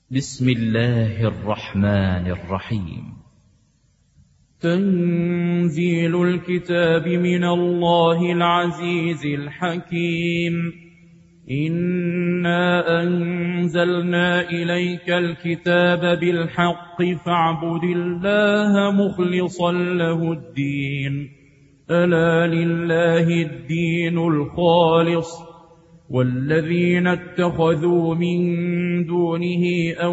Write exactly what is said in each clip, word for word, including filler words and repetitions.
بسم الله الرحمن الرحيم. تنزيل الكتاب من الله العزيز الحكيم. إنا أنزلنا إليك الكتاب بالحق فاعبد الله مخلصا له الدين، ألا لله الدين الخالص، والذين اتخذوا من دونه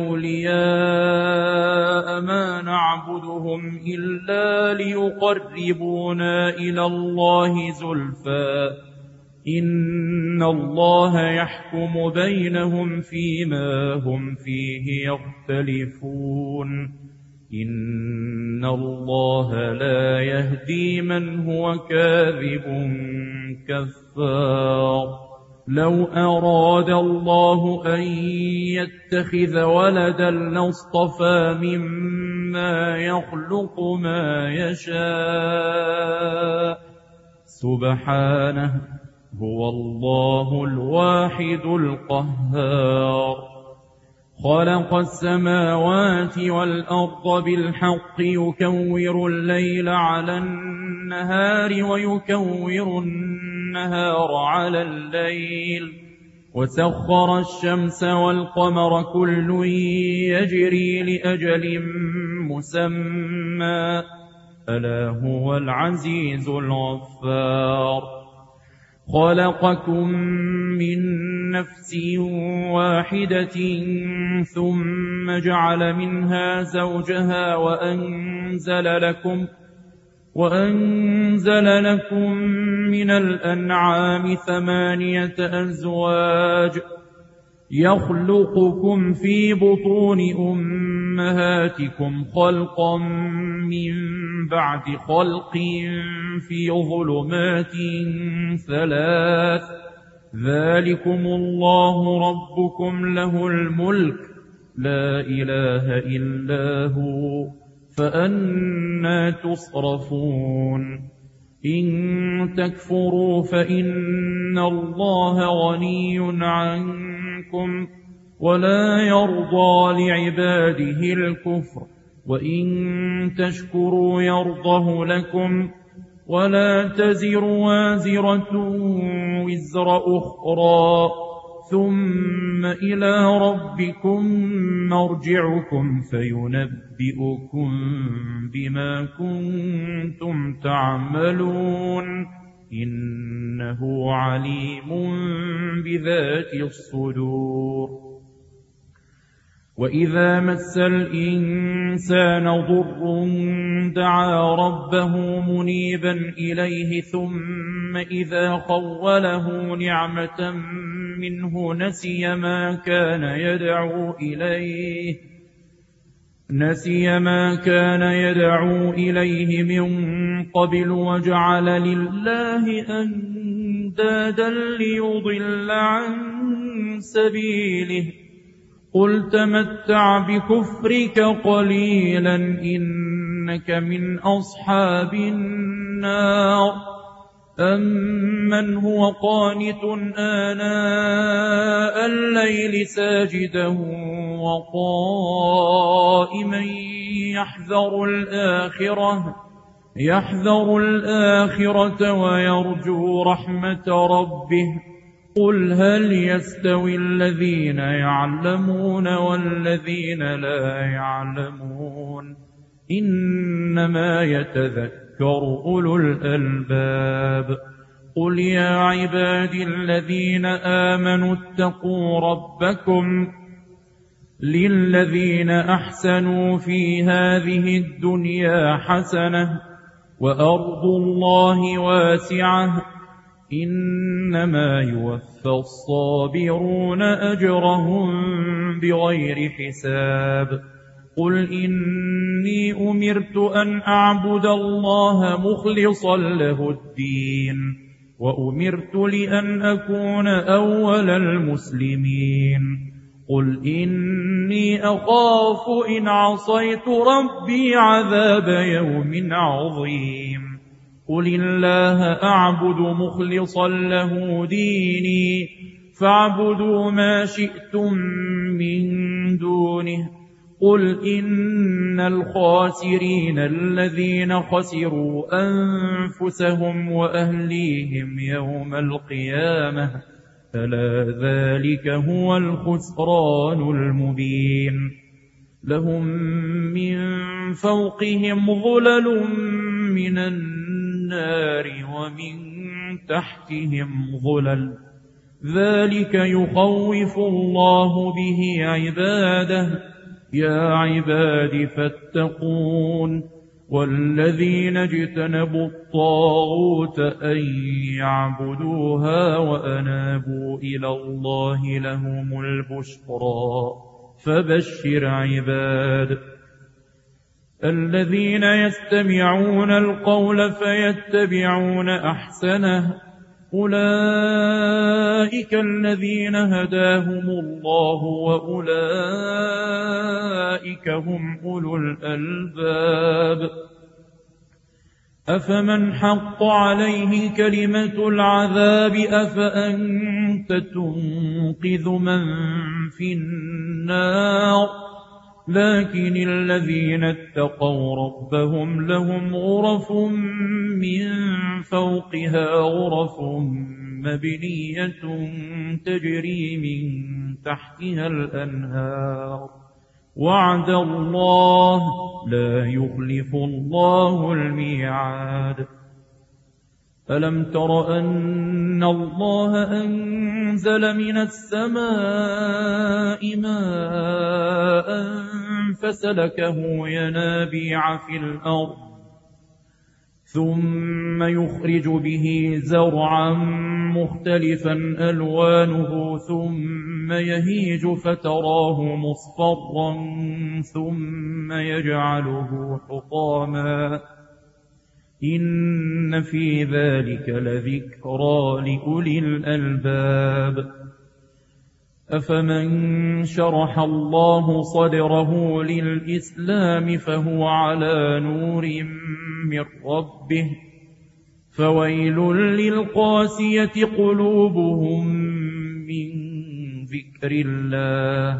أولياء ما نعبدهم إلا ليقربونا إلى الله زلفى، إن الله يحكم بينهم فيما هم فيه يختلفون، إن الله لا يهدي من هو كاذب كفار. لو أراد الله أن يتخذ ولدا لاصطفى مما يخلق ما يشاء، سبحانه، هو الله الواحد القهار. خلق السماوات والأرض بالحق يكور الليل على النهار ويكور النهار على الليل، وسخر الشمس والقمر كل يجري لأجل مسمى، ألا هو العزيز الغفار. خلقكم من نفس واحدة ثم جعل منها زوجها وأنزل لكم وأنزل لكم من الأنعام ثمانية أزواج، يخلقكم في بطون أمهاتكم خلقا من بعد خلق في ظلمات ثلاث، ذلكم الله ربكم له الملك، لا إله إلا هو، فأنى تصرفون. إن تكفروا فإن الله غني عنكم ولا يرضى لعباده الكفر، وإن تشكروا يرضه لكم، ولا تزر وازرة وزر أخرى، ثم إلى ربكم مرجعكم فينبئكم بما كنتم تعملون، إنه عليم بذات الصدور. وإذا مس الإنسان ضر دعا ربه منيبا إليه، ثم إذا خوله نعمة منه نسي ما كان يدعو إليه نسي ما كان يدعو إليه من قبل، وجعل لله أندادا ليضل عن سبيله، قل تمتع بكفرك قليلا إنك من أصحاب النار. أمن هو قانت آناء الليل ساجدا وقائما يحذر الآخرة يحذر الآخرة ويرجو رحمة ربه، قل هل يستوي الذين يعلمون والذين لا يعلمون، إنما يتذكر أولو الألباب. قل يا عبادي الذين آمنوا اتقوا ربكم، للذين أحسنوا في هذه الدنيا حسنة، وأرض الله واسعة، إنما يوفى الصابرون أجرهم بغير حساب. قل إني أمرت أن أعبد الله مخلصا له الدين، وأمرت لأن أكون أول المسلمين. قل إني أخاف إن عصيت ربي عذاب يوم عظيم. قل الله أعبد مخلصا له ديني، فاعبدوا ما شئتم من دونه دونه قل إن الخاسرين الذين خسروا أنفسهم وأهليهم يوم القيامة ألا ذلك هو الخسران المبين لهم من فوقهم ظلل من النار ومن تحتهم ظلل ذلك يخوف الله به عباده يا عباد فاتقون والذين اجتنبوا الطاغوت أن يعبدوها وأنابوا إلى الله لهم البشرى فبشر عباد الذين يستمعون القول فيتبعون أحسنه أولئك الذين هداهم الله وأولئك هم أولو الألباب أفمن حق عليه كلمة العذاب أفأنت تنقذ من في النار لكن الذين اتقوا ربهم لهم غرف من فوقها غرف مبنية تجري من تحتها الأنهار وعد الله لا يخلف الله الميعاد ألم تر أن الله أنزل من السماء ماء فسلكه ينابيع في الأرض ثم يخرج به زرعا مختلفا ألوانه ثم يهيج فتراه مصفرا ثم يجعله حطاما إن في ذلك لذكرى لأولي الألباب أفمن شرح الله صدره للإسلام فهو على نور من ربه فويل للقاسية قلوبهم من ذكر الله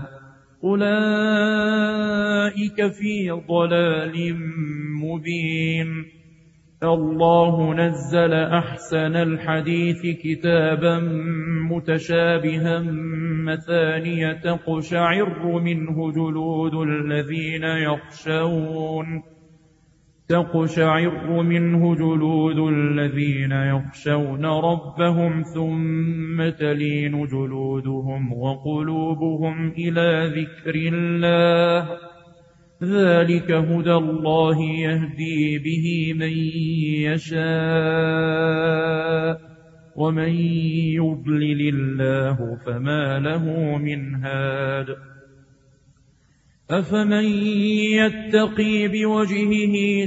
أولئك في ضلال مبين الله نزل أحسن الحديث كتابا متشابها مثانية تقشعر منه جلود الذين يخشون تقشعر منه جلود الذين يخشون ربهم ثم تلين جلودهم وقلوبهم إلى ذكر الله ذلك هدى الله يهدي به من يشاء ومن يضلل الله فما له من هاد أفمن يتقي بوجهه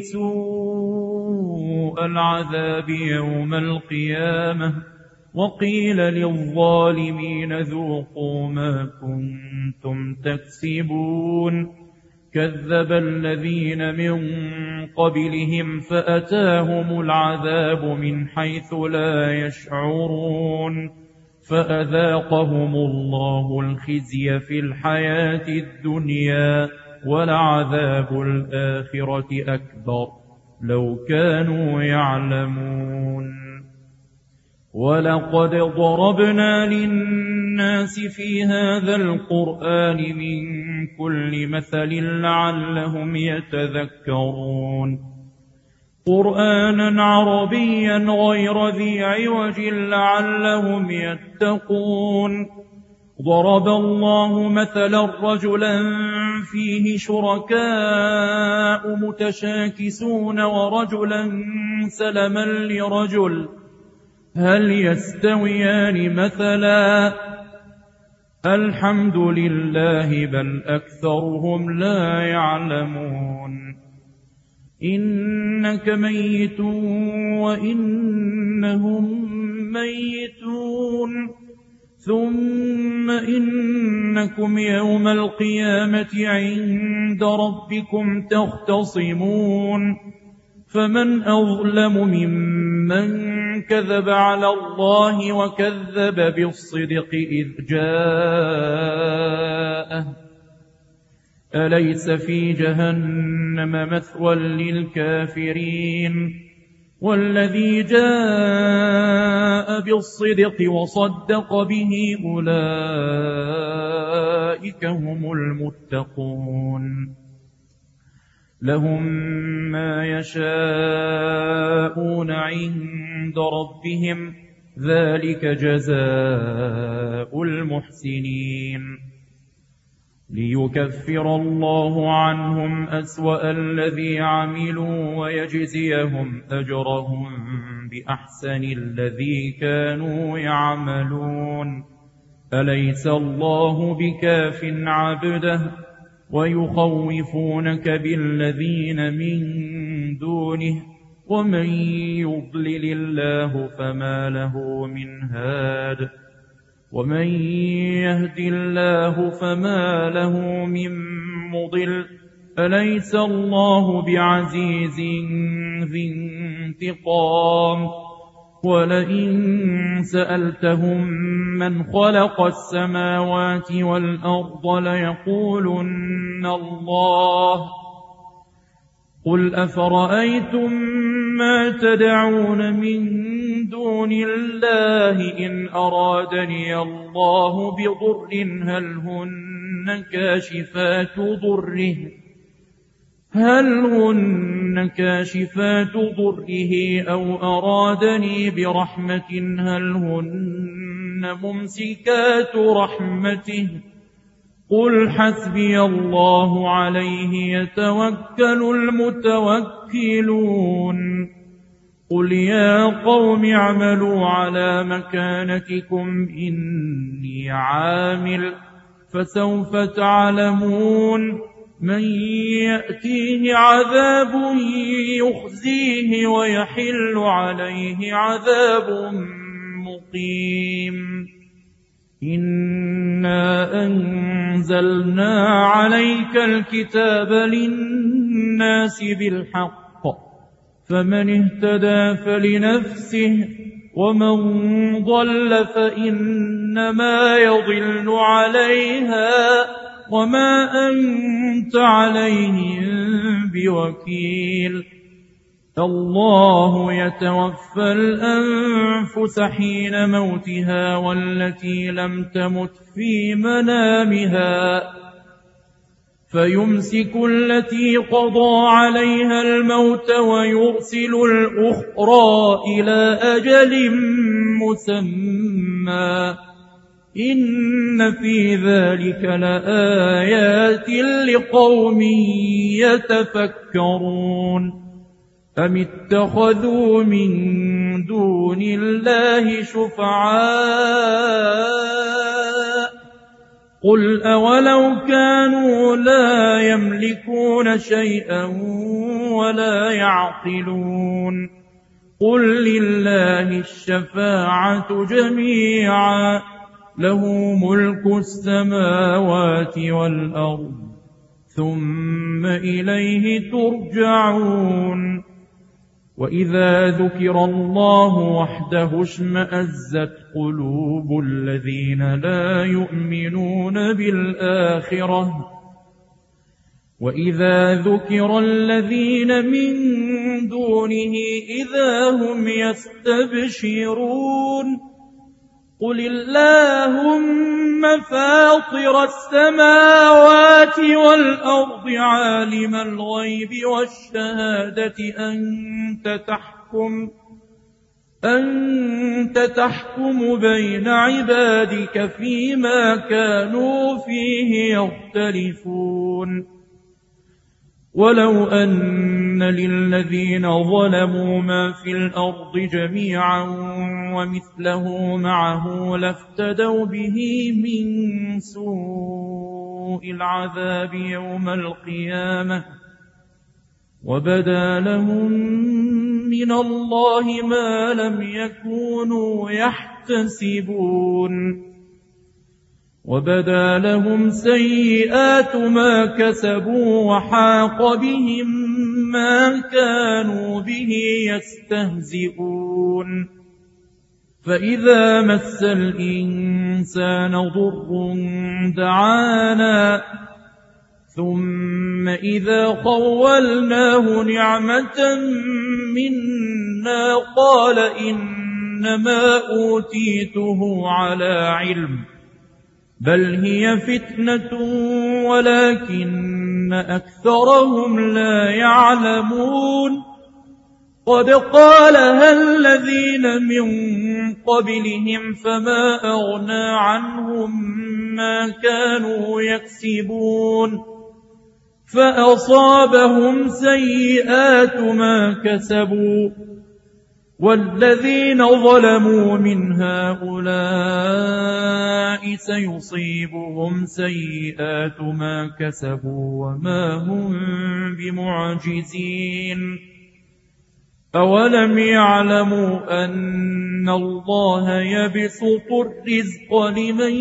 سوء العذاب يوم القيامة وقيل للظالمين ذوقوا ما كنتم تكسبون كذب الذين من قبلهم فأتاهم العذاب من حيث لا يشعرون فأذاقهم الله الخزي في الحياة الدنيا ولعذاب الآخرة أكبر لو كانوا يعلمون ولقد ضربنا للناس في هذا القرآن من كل مثل لعلهم يتذكرون قرآنا عربيا غير ذي عوج لعلهم يتقون ضرب الله مثلا رجلا فيه شركاء متشاكسون ورجلا سلما لرجل هل يستويان مثلا الحمد لله بل أكثرهم لا يعلمون إنك ميت وإنهم ميتون ثم إنكم يوم القيامة عند ربكم تختصمون فمن أظلم ممن كذب على الله وكذب بالصدق إذ جاءه أليس في جهنم مثوى للكافرين والذي جاء بالصدق وصدق به أولئك هم المتقون لهم ما يشاءون عند ربهم ذلك جزاء المحسنين ليكفر الله عنهم أسوأ الذي عملوا ويجزيهم أجرهم بأحسن الذي كانوا يعملون أليس الله بكاف عبده ويخوفونك بالذين من دونه ومن يضلل الله فما له من هاد ومن يهد الله فما له من مضل أليس الله بعزيز ذي انتقام ولئن سألتهم من خلق السماوات والأرض ليقولن الله قل أفرأيتم ما تدعون من دون الله إن أرادني الله بضر هل هن كاشفات ضره هل هن كاشفات ضره أو أرادني برحمة هل هن ممسكات رحمته قل حسبي الله عليه يتوكل المتوكلون قل يا قوم اعملوا على مكانتكم إني عامل فسوف تعلمون من يأتيه عذاب يخزيه ويحل عليه عذاب مقيم إنا أنزلنا عليك الكتاب للناس بالحق فمن اهتدى فلنفسه ومن ضل فإنما يضل عليها وما أنت عليهم بوكيل الله يتوفى الأنفس حين موتها والتي لم تمت في منامها فيمسك التي قضى عليها الموت ويرسل الأخرى إلى أجل مسمى إن في ذلك لآيات لقوم يتفكرون أم اتخذوا من دون الله شفعاء قل أولو كانوا لا يملكون شيئا ولا يعقلون قل لله الشفاعة جميعا له ملك السماوات والأرض ثم إليه ترجعون وإذا ذكر الله وحده اشمأزت قلوب الذين لا يؤمنون بالآخرة وإذا ذكر الذين من دونه إذا هم يستبشرون قل اللهم فاطر السماوات والأرض عالم الغيب والشهادة أنت تحكم أنت تحكم بين عبادك فيما كانوا فيه يختلفون ولو أن للذين ظلموا ما في الأرض جميعا ومثله معه لافتدوا به من سوء العذاب يوم القيامة وبدا لهم من الله ما لم يكونوا يحتسبون وبدا لهم سيئات ما كسبوا وحاق بهم ما كانوا به يستهزئون فإذا مس الإنسان ضر دعانا ثم إذا خولناه نعمة منا قال إنما أوتيته على علم بل هي فتنة ولكن أكثرهم لا يعلمون قد قالها الذين من قبلهم فما أغنى عنهم ما كانوا يكسبون فأصابهم سيئات ما كسبوا والذين ظلموا من هؤلاء سيصيبهم سيئات ما كسبوا وما هم بمعجزين أولم يعلموا أن الله يبسط الرزق لمن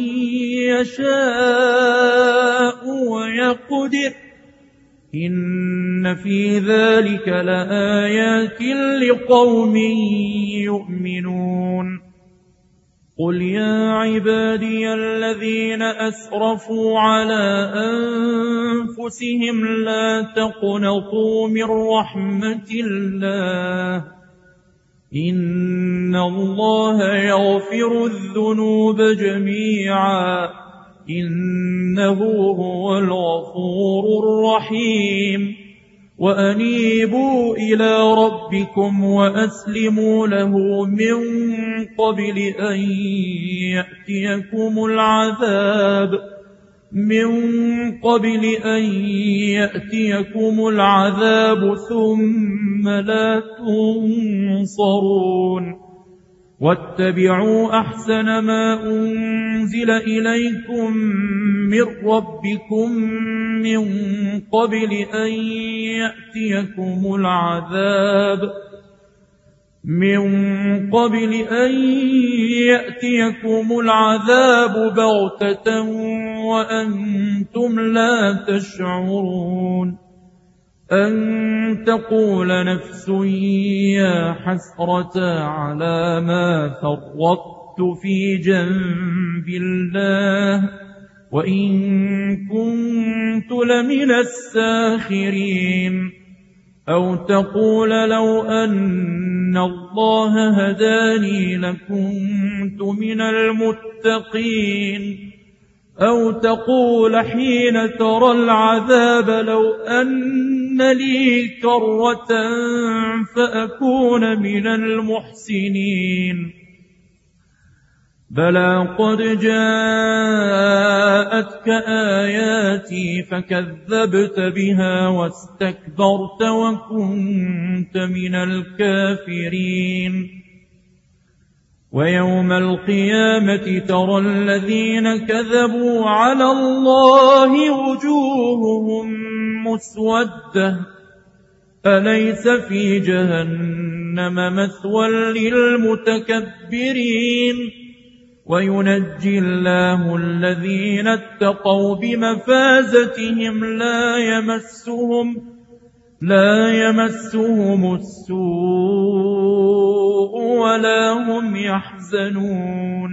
يشاء ويقدر إن في ذلك لآيات لقوم يؤمنون قل يا عبادي الذين أسرفوا على أنفسهم لا تقنطوا من رحمة الله إن الله يغفر الذنوب جميعا إنه هو الغفور الرحيم وأنيبوا إلى ربكم وأسلموا له من قبل أن يأتيكم العذاب من قبل أن يأتيكم العذاب ثم لا تنصرون واتبعوا أحسن ما أنزل إليكم من ربكم من قبل أن يأتيكم العذاب من قبل أن يأتيكم العذاب بغتة وأنتم لا تشعرون أن تقول نفس يا حسرة على ما فرطت في جنب الله وإن كنت لمن الساخرين أو تقول لو أن الله هداني لكنت من المتقين أو تقول حين ترى العذاب لو أن لي كرة فأكون من المحسنين بلى قد جاءتك آياتي فكذبت بها واستكبرت وكنت من الكافرين ويوم القيامة ترى الذين كذبوا على الله وجوههم مسودة أليس في جهنم مثوى للمتكبرين وينجي الله الذين اتقوا بمفازتهم لا يمسهم لا يمسهم السوء ولا هم يحزنون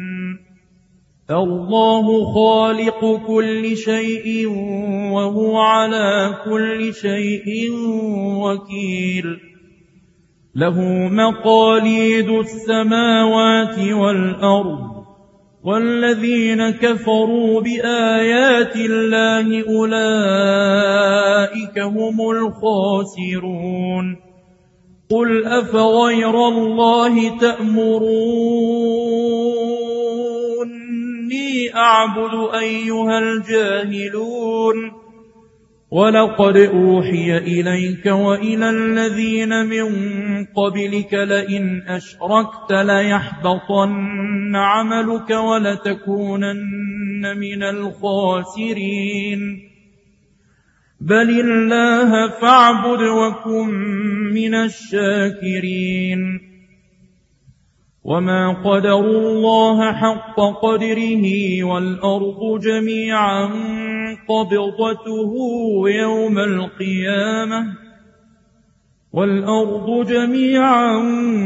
الله خالق كل شيء وهو على كل شيء وكيل له مقاليد السماوات والأرض والذين كفروا بآيات الله أولئك هم الخاسرون قل أفغير الله تأمروني أعبد أيها الجاهلون ولقد أوحي إليك وإلى الذين من قبلك لئن أشركت ليحبطن عملك ولتكونن من الخاسرين بل الله فاعبد وكن من الشاكرين وما قدروا الله حق قدره والأرض جميعا قبضته يوم القيامة والأرض جميعا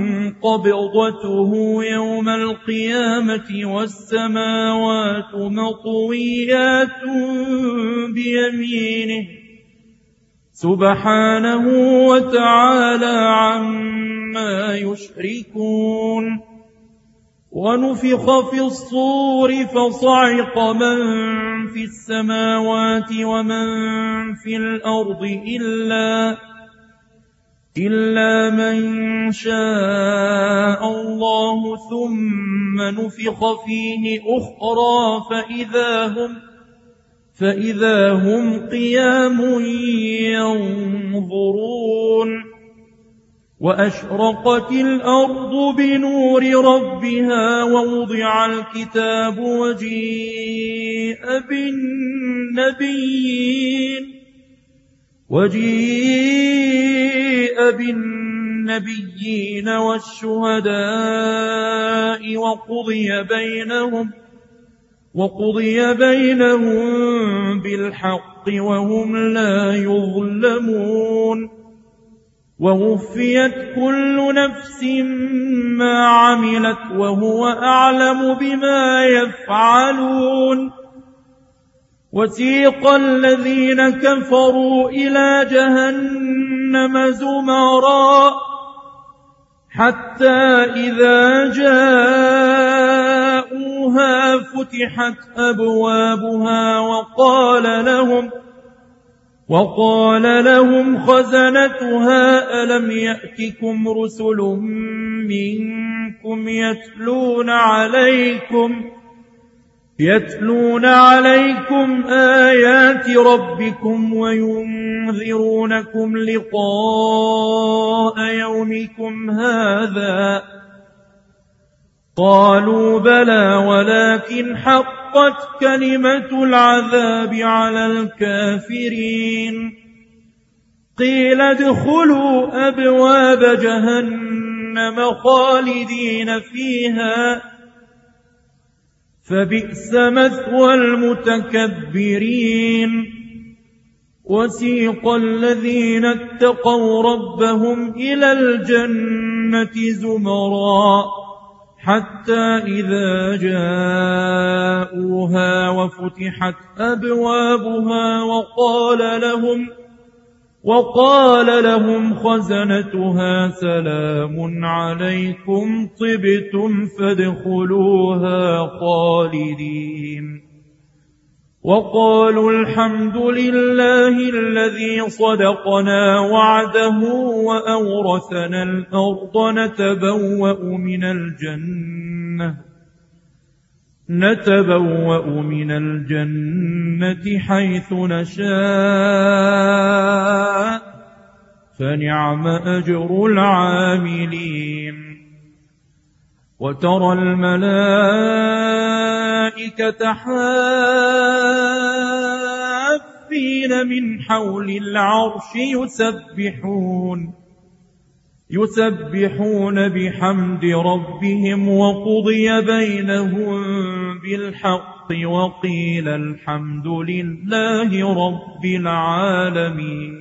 قبضته يوم القيامة والسماوات مطويات بيمينه سبحانه وتعالى عما يشركون. ونفخ في الصور فصعق من في السماوات ومن في الأرض إلا إلا من شاء الله ثم نفخ فيه أخرى فإذا هم فإذا هم قيام ينظرون. وأشرقت الأرض بنور ربها ووضع الكتاب وجيء بالنبيين وجيء بالنبيين والشهداء وقضي بينهم وقضي بينهم بالحق وهم لا يظلمون. ووفيت كل نفس ما عملت وهو أعلم بما يفعلون. وسيق الذين كفروا إلى جهنم زمرا حتى إذا جاءوها فتحت أبوابها وقال لهم وقال لهم خزنتها ألم يأتكم رسل منكم يتلون عليكم يتلون عليكم آيات ربكم وينذرونكم لقاء يومكم هذا؟ قالوا بلى ولكن حقت كلمة العذاب على الكافرين. قيل ادخلوا أبواب جهنم خالدين فيها فبئس مثوى المتكبرين. وسيق الذين اتقوا ربهم إلى الجنة زمرا حتى إذا جاءوها وفتحت أبوابها وقال لهم وقال لهم خزنتها سلام عليكم طبتم فادخلوها خالدين. وقالوا الحمد لله الذي صدقنا وعده وأورثنا الأرض نتبوأ من الجنة نتبوأ من الجنة حيث نشاء فنعم أجر العاملين. وترى الملائكة حافين من حول العرش يسبحون يسبحون بحمد ربهم وقضي بينهم بالحق وقيل الحمد لله رب العالمين.